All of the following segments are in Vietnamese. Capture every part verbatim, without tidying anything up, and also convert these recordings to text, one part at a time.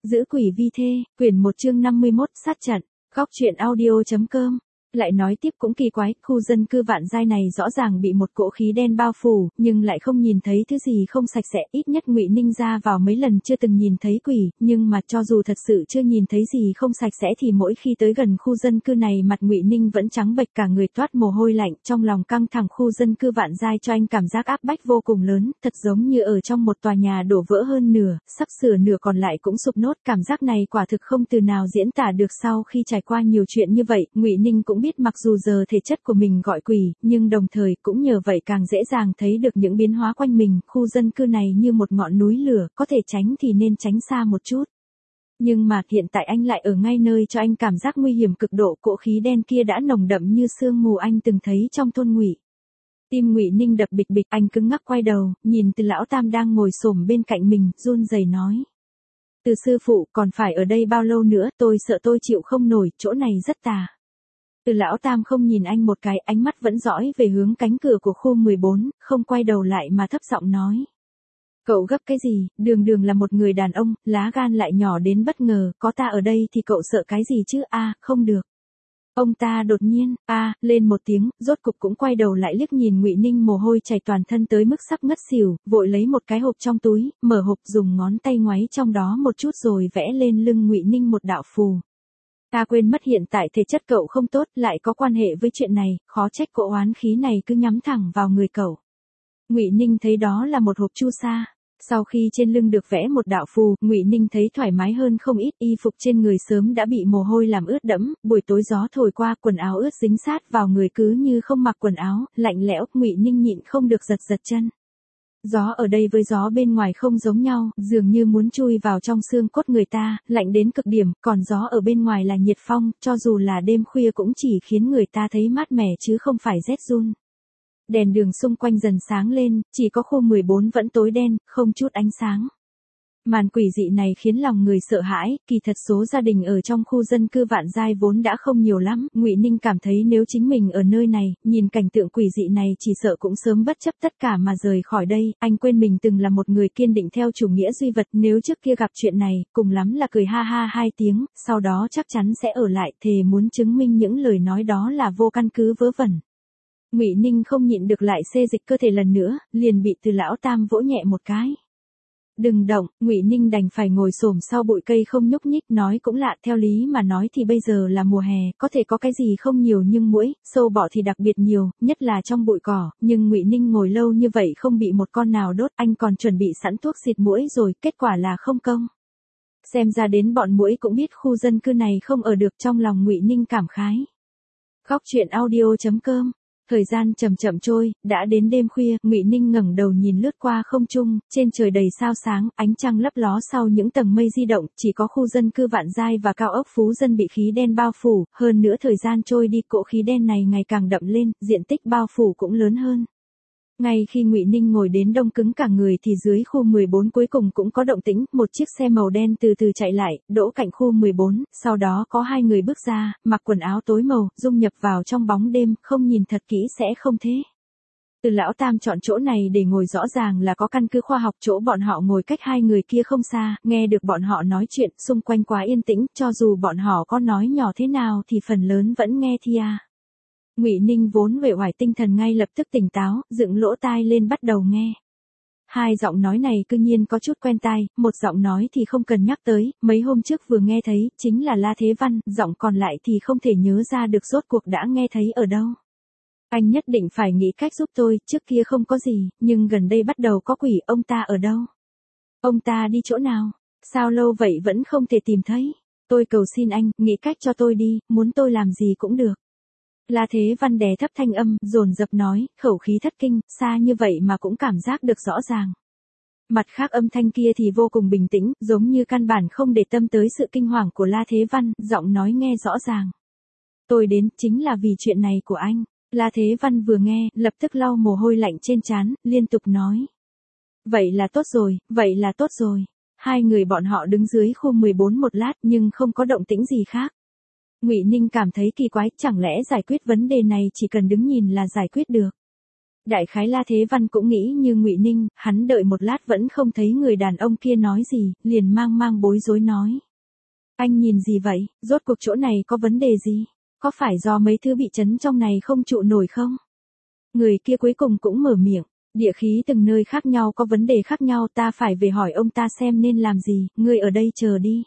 Giữ quỷ vi thê, quyển một chương năm mươi mốt, sát trận. Góc truyện audio.com. Lại nói tiếp cũng kỳ quái, khu dân cư Vạn Giai này rõ ràng bị một cỗ khí đen bao phủ, nhưng lại không nhìn thấy thứ gì không sạch sẽ, ít nhất Ngụy Ninh ra vào mấy lần chưa từng nhìn thấy quỷ, nhưng mà cho dù thật sự chưa nhìn thấy gì không sạch sẽ thì mỗi khi tới gần khu dân cư này mặt Ngụy Ninh vẫn trắng bệch cả người toát mồ hôi lạnh, trong lòng căng thẳng. Khu dân cư Vạn Giai cho anh cảm giác áp bách vô cùng lớn, thật giống như ở trong một tòa nhà đổ vỡ hơn nửa, sắp sửa nửa còn lại cũng sụp nốt, cảm giác này quả thực không từ nào diễn tả được. Sau khi trải qua nhiều chuyện như vậy, Ngụy Ninh cũng biết mặc dù giờ thể chất của mình gọi quỷ, nhưng đồng thời cũng nhờ vậy càng dễ dàng thấy được những biến hóa quanh mình. Khu dân cư này như một ngọn núi lửa, có thể tránh thì nên tránh xa một chút. Nhưng mà hiện tại anh lại ở ngay nơi cho anh cảm giác nguy hiểm cực độ, cỗ khí đen kia đã nồng đậm như sương mù anh từng thấy trong thôn Ngụy. Tim Ngụy Ninh đập bịch bịch, anh cứng ngắc quay đầu, nhìn Từ lão tam đang ngồi xổm bên cạnh mình, run rẩy nói: "Từ sư phụ, còn phải ở đây bao lâu nữa, tôi sợ tôi chịu không nổi, chỗ này rất tà." Từ lão tam không nhìn anh một cái, ánh mắt vẫn dõi về hướng cánh cửa của khu mười bốn, không quay đầu lại mà thấp giọng nói: "Cậu gấp cái gì, đường đường là một người đàn ông, lá gan lại nhỏ đến bất ngờ, có ta ở đây thì cậu sợ cái gì chứ?" "A, không được." Ông ta đột nhiên a lên một tiếng, rốt cục cũng quay đầu lại liếc nhìn Ngụy Ninh mồ hôi chảy toàn thân tới mức sắp ngất xỉu, vội lấy một cái hộp trong túi, mở hộp dùng ngón tay ngoáy trong đó một chút rồi vẽ lên lưng Ngụy Ninh một đạo phù. "Ta quên mất hiện tại thể chất cậu không tốt, lại có quan hệ với chuyện này, khó trách cỗ oán khí này cứ nhắm thẳng vào người cậu." Ngụy Ninh thấy đó là một hộp chu sa. Sau khi trên lưng được vẽ một đạo phù, Ngụy Ninh thấy thoải mái hơn không ít, y phục trên người sớm đã bị mồ hôi làm ướt đẫm, buổi tối gió thổi qua, quần áo ướt dính sát vào người cứ như không mặc quần áo, lạnh lẽo, Ngụy Ninh nhịn không được giật giật chân. Gió ở đây với gió bên ngoài không giống nhau, dường như muốn chui vào trong xương cốt người ta, lạnh đến cực điểm, còn gió ở bên ngoài là nhiệt phong, cho dù là đêm khuya cũng chỉ khiến người ta thấy mát mẻ chứ không phải rét run. Đèn đường xung quanh dần sáng lên, chỉ có khu mười bốn vẫn tối đen, không chút ánh sáng. Màn quỷ dị này khiến lòng người sợ hãi, kỳ thật số gia đình ở trong khu dân cư Vạn Giai vốn đã không nhiều lắm, Ngụy Ninh cảm thấy nếu chính mình ở nơi này, nhìn cảnh tượng quỷ dị này chỉ sợ cũng sớm bất chấp tất cả mà rời khỏi đây. Anh quên mình từng là một người kiên định theo chủ nghĩa duy vật, nếu trước kia gặp chuyện này, cùng lắm là cười ha ha hai tiếng, sau đó chắc chắn sẽ ở lại, thề muốn chứng minh những lời nói đó là vô căn cứ vớ vẩn. Ngụy Ninh không nhịn được lại xê dịch cơ thể lần nữa, liền bị Từ lão tam vỗ nhẹ một cái. "Đừng động." Ngụy Ninh đành phải ngồi xổm sau bụi cây không nhúc nhích, nói cũng lạ, theo lý mà nói thì bây giờ là mùa hè, có thể có cái gì không nhiều nhưng muỗi, sâu bọ thì đặc biệt nhiều, nhất là trong bụi cỏ, nhưng Ngụy Ninh ngồi lâu như vậy không bị một con nào đốt, anh còn chuẩn bị sẵn thuốc xịt muỗi rồi, kết quả là không công. Xem ra đến bọn muỗi cũng biết khu dân cư này không ở được, trong lòng Ngụy Ninh cảm khái. Góc truyện audio.com. Thời gian chậm chậm trôi, đã đến đêm khuya, Ngụy Ninh ngẩng đầu nhìn lướt qua không trung, trên trời đầy sao sáng, ánh trăng lấp ló sau những tầng mây di động, chỉ có khu dân cư Vạn Giai và cao ốc Phú Dân bị khí đen bao phủ, hơn nữa thời gian trôi đi, cỗ khí đen này ngày càng đậm lên, diện tích bao phủ cũng lớn hơn. Ngay khi Ngụy Ninh ngồi đến đông cứng cả người thì dưới khu mười bốn cuối cùng cũng có động tĩnh, một chiếc xe màu đen từ từ chạy lại, đỗ cạnh khu mười bốn, sau đó có hai người bước ra, mặc quần áo tối màu, dung nhập vào trong bóng đêm, không nhìn thật kỹ sẽ không thế. Từ lão tam chọn chỗ này để ngồi rõ ràng là có căn cứ khoa học, chỗ bọn họ ngồi cách hai người kia không xa, nghe được bọn họ nói chuyện, xung quanh quá yên tĩnh, cho dù bọn họ có nói nhỏ thế nào thì phần lớn vẫn nghe thi à. Ngụy Ninh vốn uể oải tinh thần ngay lập tức tỉnh táo, dựng lỗ tai lên bắt đầu nghe. Hai giọng nói này cư nhiên có chút quen tai, một giọng nói thì không cần nhắc tới, mấy hôm trước vừa nghe thấy, chính là La Thế Văn, giọng còn lại thì không thể nhớ ra được rốt cuộc đã nghe thấy ở đâu. Anh nhất định phải nghĩ cách giúp tôi, trước kia không có gì, nhưng gần đây bắt đầu có quỷ, ông ta ở đâu? Ông ta đi chỗ nào? Sao lâu vậy vẫn không thể tìm thấy? Tôi cầu xin anh, nghĩ cách cho tôi đi, muốn tôi làm gì cũng được. La Thế Văn đè thấp thanh âm, dồn dập nói, khẩu khí thất kinh, xa như vậy mà cũng cảm giác được rõ ràng. Mặt khác âm thanh kia thì vô cùng bình tĩnh, giống như căn bản không để tâm tới sự kinh hoàng của La Thế Văn, giọng nói nghe rõ ràng. Tôi đến, chính là vì chuyện này của anh. La Thế Văn vừa nghe, lập tức lau mồ hôi lạnh trên trán, liên tục nói. Vậy là tốt rồi, vậy là tốt rồi. Hai người bọn họ đứng dưới khu mười bốn một lát nhưng không có động tĩnh gì khác. Ngụy Ninh cảm thấy kỳ quái, chẳng lẽ giải quyết vấn đề này chỉ cần đứng nhìn là giải quyết được. Đại khái La Thế Văn cũng nghĩ như Ngụy Ninh, hắn đợi một lát vẫn không thấy người đàn ông kia nói gì, liền mang mang bối rối nói. Anh nhìn gì vậy, rốt cuộc chỗ này có vấn đề gì? Có phải do mấy thứ bị chấn trong này không trụ nổi không? Người kia cuối cùng cũng mở miệng, địa khí từng nơi khác nhau có vấn đề khác nhau, ta phải về hỏi ông ta xem nên làm gì, ngươi ở đây chờ đi.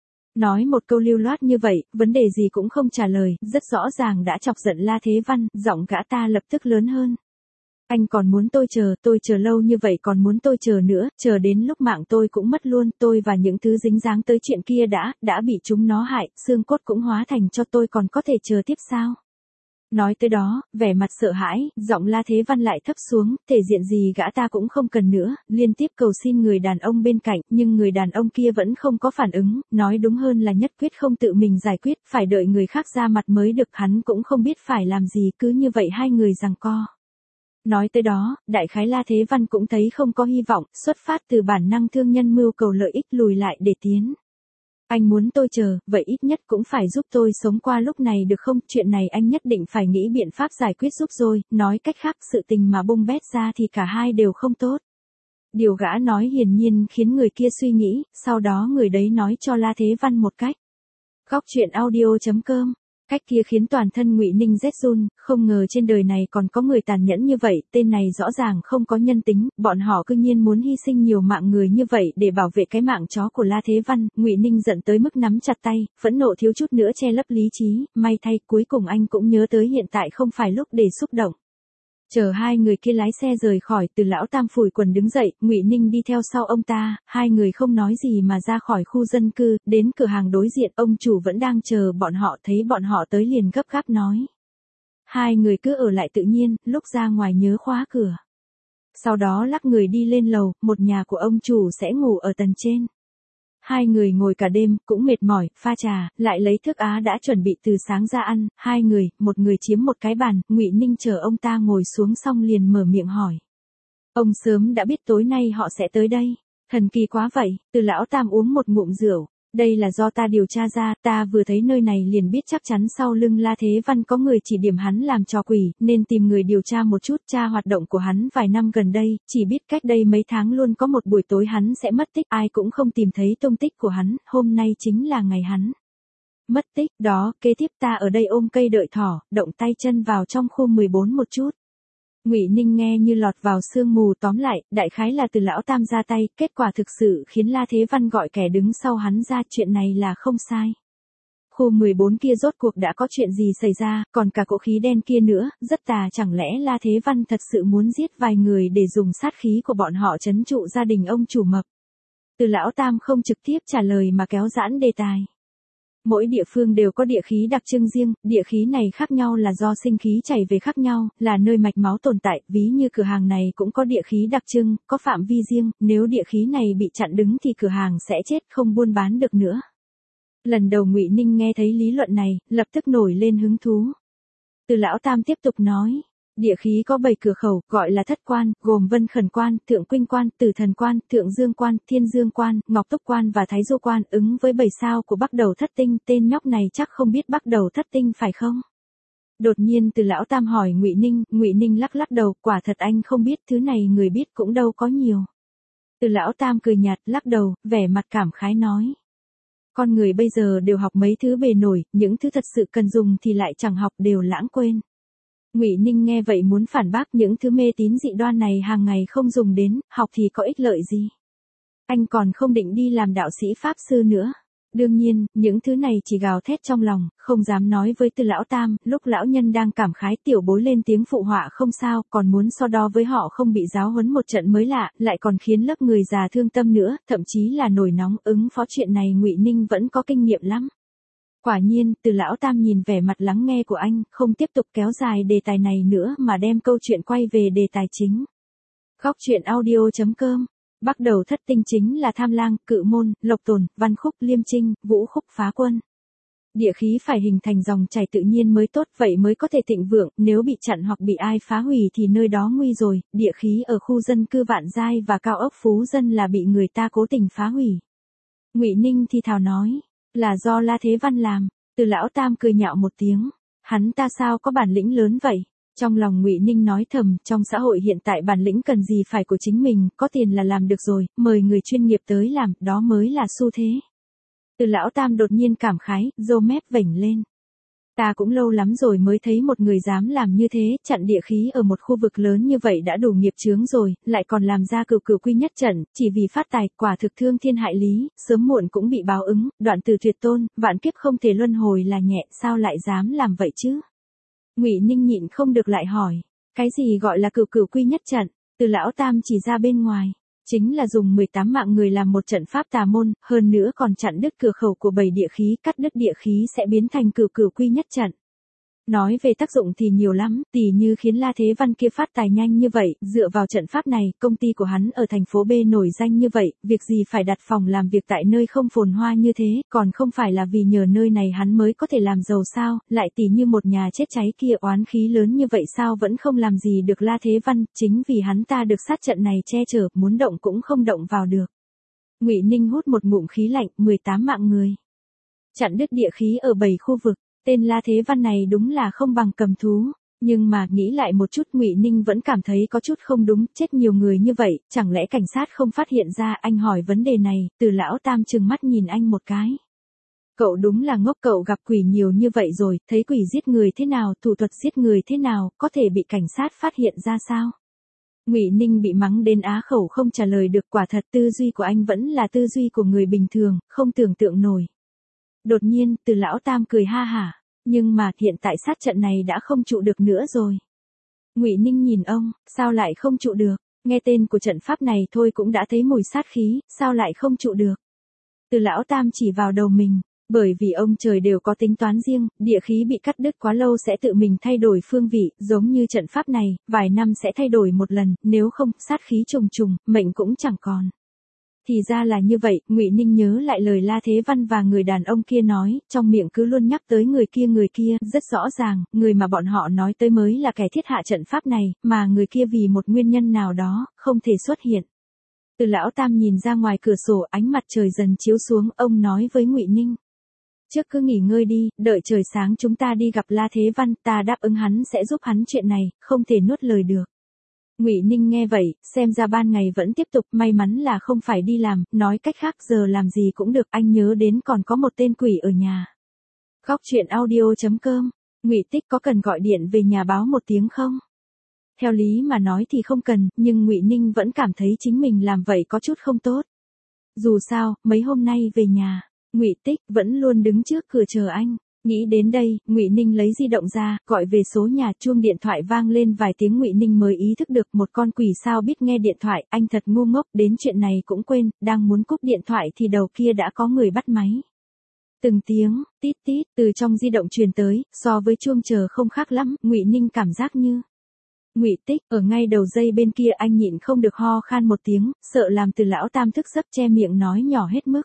Nói một câu lưu loát như vậy, vấn đề gì cũng không trả lời, rất rõ ràng đã chọc giận La Thế Văn, giọng gã ta lập tức lớn hơn. Anh còn muốn tôi chờ, tôi chờ lâu như vậy còn muốn tôi chờ nữa, chờ đến lúc mạng tôi cũng mất luôn, tôi và những thứ dính dáng tới chuyện kia đã, đã bị chúng nó hại, xương cốt cũng hóa thành cho tôi còn có thể chờ tiếp sao? Nói tới đó, vẻ mặt sợ hãi, giọng La Thế Văn lại thấp xuống, thể diện gì gã ta cũng không cần nữa, liên tiếp cầu xin người đàn ông bên cạnh, nhưng người đàn ông kia vẫn không có phản ứng, nói đúng hơn là nhất quyết không tự mình giải quyết, phải đợi người khác ra mặt mới được, hắn cũng không biết phải làm gì, cứ như vậy hai người giằng co. Nói tới đó, đại khái La Thế Văn cũng thấy không có hy vọng, xuất phát từ bản năng thương nhân mưu cầu lợi ích lùi lại để tiến. Anh muốn tôi chờ, vậy ít nhất cũng phải giúp tôi sống qua lúc này được không? Chuyện này anh nhất định phải nghĩ biện pháp giải quyết giúp rồi, nói cách khác sự tình mà bung bét ra thì cả hai đều không tốt. Điều gã nói hiển nhiên khiến người kia suy nghĩ, sau đó người đấy nói cho La Thế Văn một cách. Góc truyện audio chấm com. Cách kia khiến toàn thân Ngụy Ninh rét run, không ngờ trên đời này còn có người tàn nhẫn như vậy, tên này rõ ràng không có nhân tính, bọn họ cư nhiên muốn hy sinh nhiều mạng người như vậy để bảo vệ cái mạng chó của La Thế Văn, Ngụy Ninh giận tới mức nắm chặt tay, phẫn nộ thiếu chút nữa che lấp lý trí, may thay cuối cùng anh cũng nhớ tới hiện tại không phải lúc để xúc động. Chờ hai người kia lái xe rời khỏi, Từ lão tam phủi quần đứng dậy, Ngụy Ninh đi theo sau ông ta, hai người không nói gì mà ra khỏi khu dân cư, đến cửa hàng đối diện, ông chủ vẫn đang chờ bọn họ, thấy bọn họ tới liền gấp gáp nói. Hai người cứ ở lại tự nhiên, lúc ra ngoài nhớ khóa cửa. Sau đó lắc người đi lên lầu, một nhà của ông chủ sẽ ngủ ở tầng trên. Hai người ngồi cả đêm, cũng mệt mỏi, pha trà, lại lấy thức á đã chuẩn bị từ sáng ra ăn, hai người, một người chiếm một cái bàn, Ngụy Ninh chờ ông ta ngồi xuống xong liền mở miệng hỏi. Ông sớm đã biết tối nay họ sẽ tới đây, thần kỳ quá vậy, Từ lão tam uống một ngụm rượu. Đây là do ta điều tra ra, ta vừa thấy nơi này liền biết chắc chắn sau lưng La Thế Văn có người chỉ điểm hắn làm trò quỷ, nên tìm người điều tra một chút, tra hoạt động của hắn vài năm gần đây, chỉ biết cách đây mấy tháng luôn có một buổi tối hắn sẽ mất tích, ai cũng không tìm thấy tung tích của hắn, hôm nay chính là ngày hắn mất tích, đó, kế tiếp ta ở đây ôm cây đợi thỏ, động tay chân vào trong khu mười bốn một chút. Ngụy Ninh nghe như lọt vào sương mù, tóm lại, đại khái là Từ lão tam ra tay, kết quả thực sự khiến La Thế Văn gọi kẻ đứng sau hắn ra, chuyện này là không sai. Khu mười bốn kia rốt cuộc đã có chuyện gì xảy ra, còn cả cỗ khí đen kia nữa, rất tà, chẳng lẽ La Thế Văn thật sự muốn giết vài người để dùng sát khí của bọn họ trấn trụ gia đình ông chủ mập. Từ lão tam không trực tiếp trả lời mà kéo giãn đề tài. Mỗi địa phương đều có địa khí đặc trưng riêng, địa khí này khác nhau là do sinh khí chảy về khác nhau, là nơi mạch máu tồn tại, ví như cửa hàng này cũng có địa khí đặc trưng, có phạm vi riêng, nếu địa khí này bị chặn đứng thì cửa hàng sẽ chết, không buôn bán được nữa. Lần đầu Ngụy Ninh nghe thấy lý luận này, lập tức nổi lên hứng thú. Từ lão tam tiếp tục nói. Địa khí có bảy cửa khẩu, gọi là thất quan, gồm Vân Khẩn Quan, Thượng Quynh Quan, Tử Thần Quan, Thượng Dương Quan, Thiên Dương Quan, Ngọc Túc Quan và Thái Du Quan, ứng với bảy sao của Bắc Đầu Thất Tinh, tên nhóc này chắc không biết Bắc Đầu Thất Tinh phải không? Đột nhiên Từ lão tam hỏi Ngụy Ninh, Ngụy Ninh lắc lắc đầu, quả thật anh không biết, thứ này người biết cũng đâu có nhiều. Từ lão tam cười nhạt, lắc đầu, vẻ mặt cảm khái nói. Con người bây giờ đều học mấy thứ bề nổi, những thứ thật sự cần dùng thì lại chẳng học, đều lãng quên. Ngụy Ninh nghe vậy muốn phản bác, những thứ mê tín dị đoan này hàng ngày không dùng đến, học thì có ích lợi gì. Anh còn không định đi làm đạo sĩ pháp sư nữa. Đương nhiên, những thứ này chỉ gào thét trong lòng, không dám nói với Từ lão tam, lúc lão nhân đang cảm khái tiểu bối lên tiếng phụ họa không sao, còn muốn so đo với họ không bị giáo huấn một trận mới lạ, lại còn khiến lớp người già thương tâm nữa, thậm chí là nổi nóng, ứng phó chuyện này Ngụy Ninh vẫn có kinh nghiệm lắm. Quả nhiên, Từ lão tam nhìn vẻ mặt lắng nghe của anh, không tiếp tục kéo dài đề tài này nữa mà đem câu chuyện quay về đề tài chính. Góc truyện audio chấm com. Bắc Đầu Thất Tinh chính là Tham Lang, Cự Môn, Lộc Tồn, Văn Khúc, Liêm Trinh, Vũ Khúc, Phá Quân. Địa khí phải hình thành dòng chảy tự nhiên mới tốt, vậy mới có thể thịnh vượng, nếu bị chặn hoặc bị ai phá hủy thì nơi đó nguy rồi. Địa khí ở khu dân cư Vạn Giai và cao ốc Phú Dân là bị người ta cố tình phá hủy. Ngụy Ninh thì thào nói, là do La Thế Văn làm. Từ lão tam cười nhạo một tiếng, hắn ta sao có bản lĩnh lớn vậy? Trong lòng Ngụy Ninh nói thầm, trong xã hội hiện tại bản lĩnh cần gì phải của chính mình, có tiền là làm được rồi, mời người chuyên nghiệp tới làm, đó mới là xu thế. Từ lão tam đột nhiên cảm khái, râu mép vểnh lên. Ta cũng lâu lắm rồi mới thấy một người dám làm như thế, chặn địa khí ở một khu vực lớn như vậy đã đủ nghiệp chướng rồi, lại còn làm ra cửu cửu quy nhất trận, chỉ vì phát tài, quả thực thương thiên hại lý, sớm muộn cũng bị báo ứng, đoạn từ tuyệt tôn, vạn kiếp không thể luân hồi là nhẹ, sao lại dám làm vậy chứ? Ngụy Ninh nhịn không được lại hỏi, cái gì gọi là cửu cửu quy nhất trận? Từ lão tam chỉ ra bên ngoài. Chính là dùng mười tám mạng người làm một trận pháp tà môn, hơn nữa còn chặn đứt cửa khẩu của bảy địa khí, cắt đứt địa khí sẽ biến thành cửu cửu quy nhất trận. Nói về tác dụng thì nhiều lắm, tỉ như khiến La Thế Văn kia phát tài nhanh như vậy, dựa vào trận pháp này, công ty của hắn ở thành phố B nổi danh như vậy, việc gì phải đặt phòng làm việc tại nơi không phồn hoa như thế, còn không phải là vì nhờ nơi này hắn mới có thể làm giàu sao, lại tỉ như một nhà chết cháy kia oán khí lớn như vậy sao vẫn không làm gì được La Thế Văn, chính vì hắn ta được sát trận này che chở, muốn động cũng không động vào được. Ngụy Ninh hút một ngụm khí lạnh, mười tám mạng người. Chặn đứt địa khí ở bảy khu vực. Tên La Thế Văn này đúng là không bằng cầm thú, nhưng mà nghĩ lại một chút Ngụy Ninh vẫn cảm thấy có chút không đúng, chết nhiều người như vậy, chẳng lẽ cảnh sát không phát hiện ra? Anh hỏi vấn đề này, Từ lão tam trừng mắt nhìn anh một cái. Cậu đúng là ngốc, cậu gặp quỷ nhiều như vậy rồi, thấy quỷ giết người thế nào, thủ thuật giết người thế nào, có thể bị cảnh sát phát hiện ra sao? Ngụy Ninh bị mắng đến á khẩu không trả lời được, quả thật tư duy của anh vẫn là tư duy của người bình thường, không tưởng tượng nổi. Đột nhiên, Từ lão tam cười ha hả, nhưng mà hiện tại sát trận này đã không trụ được nữa rồi. Ngụy Ninh nhìn ông, sao lại không trụ được, nghe tên của trận pháp này thôi cũng đã thấy mùi sát khí, sao lại không trụ được. Từ lão tam chỉ vào đầu mình, bởi vì ông trời đều có tính toán riêng, địa khí bị cắt đứt quá lâu sẽ tự mình thay đổi phương vị, giống như trận pháp này, vài năm sẽ thay đổi một lần, nếu không, sát khí trùng trùng, mệnh cũng chẳng còn. Thì ra là như vậy, Ngụy Ninh nhớ lại lời La Thế Văn và người đàn ông kia nói, trong miệng cứ luôn nhắc tới người kia người kia, rất rõ ràng, người mà bọn họ nói tới mới là kẻ thiết hạ trận pháp này, mà người kia vì một nguyên nhân nào đó, không thể xuất hiện. Từ lão tam nhìn ra ngoài cửa sổ, ánh mặt trời dần chiếu xuống, ông nói với Ngụy Ninh. Trước cứ nghỉ ngơi đi, đợi trời sáng chúng ta đi gặp La Thế Văn, ta đáp ứng hắn sẽ giúp hắn chuyện này, không thể nuốt lời được. Ngụy Ninh nghe vậy, xem ra ban ngày vẫn tiếp tục, may mắn là không phải đi làm, nói cách khác giờ làm gì cũng được, anh nhớ đến còn có một tên quỷ ở nhà. Góc truyện audio chấm com, Ngụy Tích có cần gọi điện về nhà báo một tiếng không? Theo lý mà nói thì không cần, nhưng Ngụy Ninh vẫn cảm thấy chính mình làm vậy có chút không tốt. Dù sao, mấy hôm nay về nhà, Ngụy Tích vẫn luôn đứng trước cửa chờ anh. Nghĩ đến đây, Ngụy Ninh lấy di động ra, gọi về số nhà, chuông điện thoại vang lên vài tiếng, Ngụy Ninh mới ý thức được một con quỷ sao biết nghe điện thoại, anh thật ngu ngốc, đến chuyện này cũng quên, đang muốn cúp điện thoại thì đầu kia đã có người bắt máy. Từng tiếng, tít tít, từ trong di động truyền tới, so với chuông chờ không khác lắm, Ngụy Ninh cảm giác như. Ngụy Tích, ở ngay đầu dây bên kia, anh nhịn không được ho khan một tiếng, sợ làm Từ lão tam thức giấc, che miệng nói nhỏ hết mức.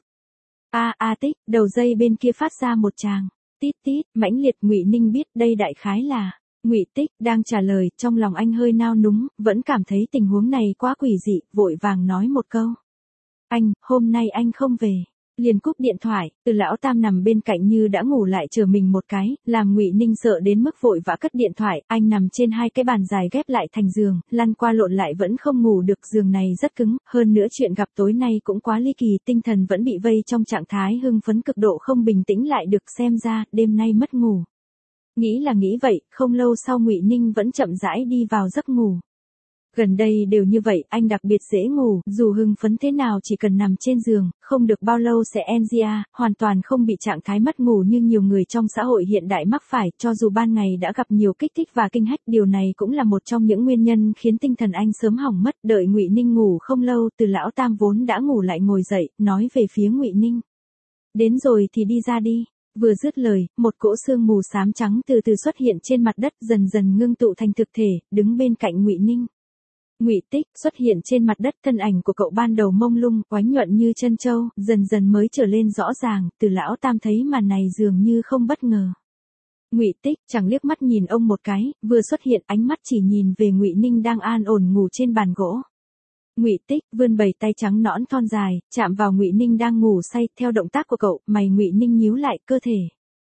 A a Tích, đầu dây bên kia phát ra một tràng. Tít tít, mãnh liệt. Ngụy Ninh biết đây đại khái là Ngụy Tích đang trả lời, trong lòng anh hơi nao núng, vẫn cảm thấy tình huống này quá quỷ dị, vội vàng nói một câu. Anh, hôm nay anh không về. Liền cúp điện thoại, Từ lão tam nằm bên cạnh như đã ngủ lại chờ mình một cái, làm Ngụy Ninh sợ đến mức vội vã cất điện thoại, anh nằm trên hai cái bàn dài ghép lại thành giường, lăn qua lộn lại vẫn không ngủ được, giường này rất cứng, hơn nữa chuyện gặp tối nay cũng quá ly kỳ, tinh thần vẫn bị vây trong trạng thái hưng phấn cực độ, không bình tĩnh lại được, xem ra đêm nay mất ngủ. Nghĩ là nghĩ vậy, không lâu sau Ngụy Ninh vẫn chậm rãi đi vào giấc ngủ. Gần đây đều như vậy, anh đặc biệt dễ ngủ, dù hưng phấn thế nào chỉ cần nằm trên giường, không được bao lâu sẽ en gi a, hoàn toàn không bị trạng thái mất ngủ như nhiều người trong xã hội hiện đại mắc phải, cho dù ban ngày đã gặp nhiều kích thích và kinh hách, điều này cũng là một trong những nguyên nhân khiến tinh thần anh sớm hỏng mất. Đợi Ngụy Ninh ngủ không lâu, Từ lão tam vốn đã ngủ lại ngồi dậy, nói về phía Ngụy Ninh. Đến rồi thì đi ra đi. Vừa dứt lời, một cỗ sương mù xám trắng từ từ xuất hiện trên mặt đất, dần dần ngưng tụ thành thực thể, đứng bên cạnh Ngụy Ninh. Ngụy Tích xuất hiện trên mặt đất, thân ảnh của cậu ban đầu mông lung, oánh nhuận như chân trâu, dần dần mới trở lên rõ ràng, Từ lão tam thấy màn này dường như không bất ngờ. Ngụy Tích chẳng liếc mắt nhìn ông một cái, vừa xuất hiện ánh mắt chỉ nhìn về Ngụy Ninh đang an ổn ngủ trên bàn gỗ. Ngụy Tích vươn bảy tay trắng nõn thon dài, chạm vào Ngụy Ninh đang ngủ say, theo động tác của cậu, mày Ngụy Ninh nhíu lại, cơ thể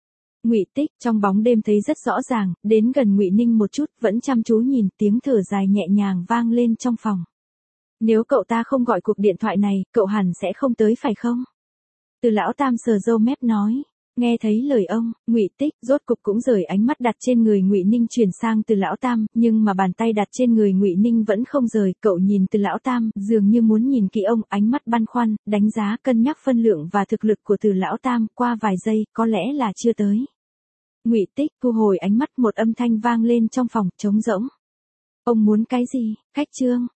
Ngụy Tích trong bóng đêm thấy rất rõ ràng, đến gần Ngụy Ninh một chút, vẫn chăm chú nhìn, tiếng thở dài nhẹ nhàng vang lên trong phòng. Nếu cậu ta không gọi cuộc điện thoại này, cậu hẳn sẽ không tới phải không? Từ lão tam sờ râu mép nói. Nghe thấy lời ông, Ngụy Tích rốt cục cũng rời ánh mắt đặt trên người Ngụy Ninh chuyển sang Từ lão tam, nhưng mà bàn tay đặt trên người Ngụy Ninh vẫn không rời, cậu nhìn Từ lão tam, dường như muốn nhìn kỹ ông, ánh mắt băn khoăn, đánh giá, cân nhắc phân lượng và thực lực của Từ lão tam, qua vài giây, có lẽ là chưa tới. Ngụy Tích thu hồi ánh mắt, một âm thanh vang lên trong phòng, trống rỗng. Ông muốn cái gì? Khách trương.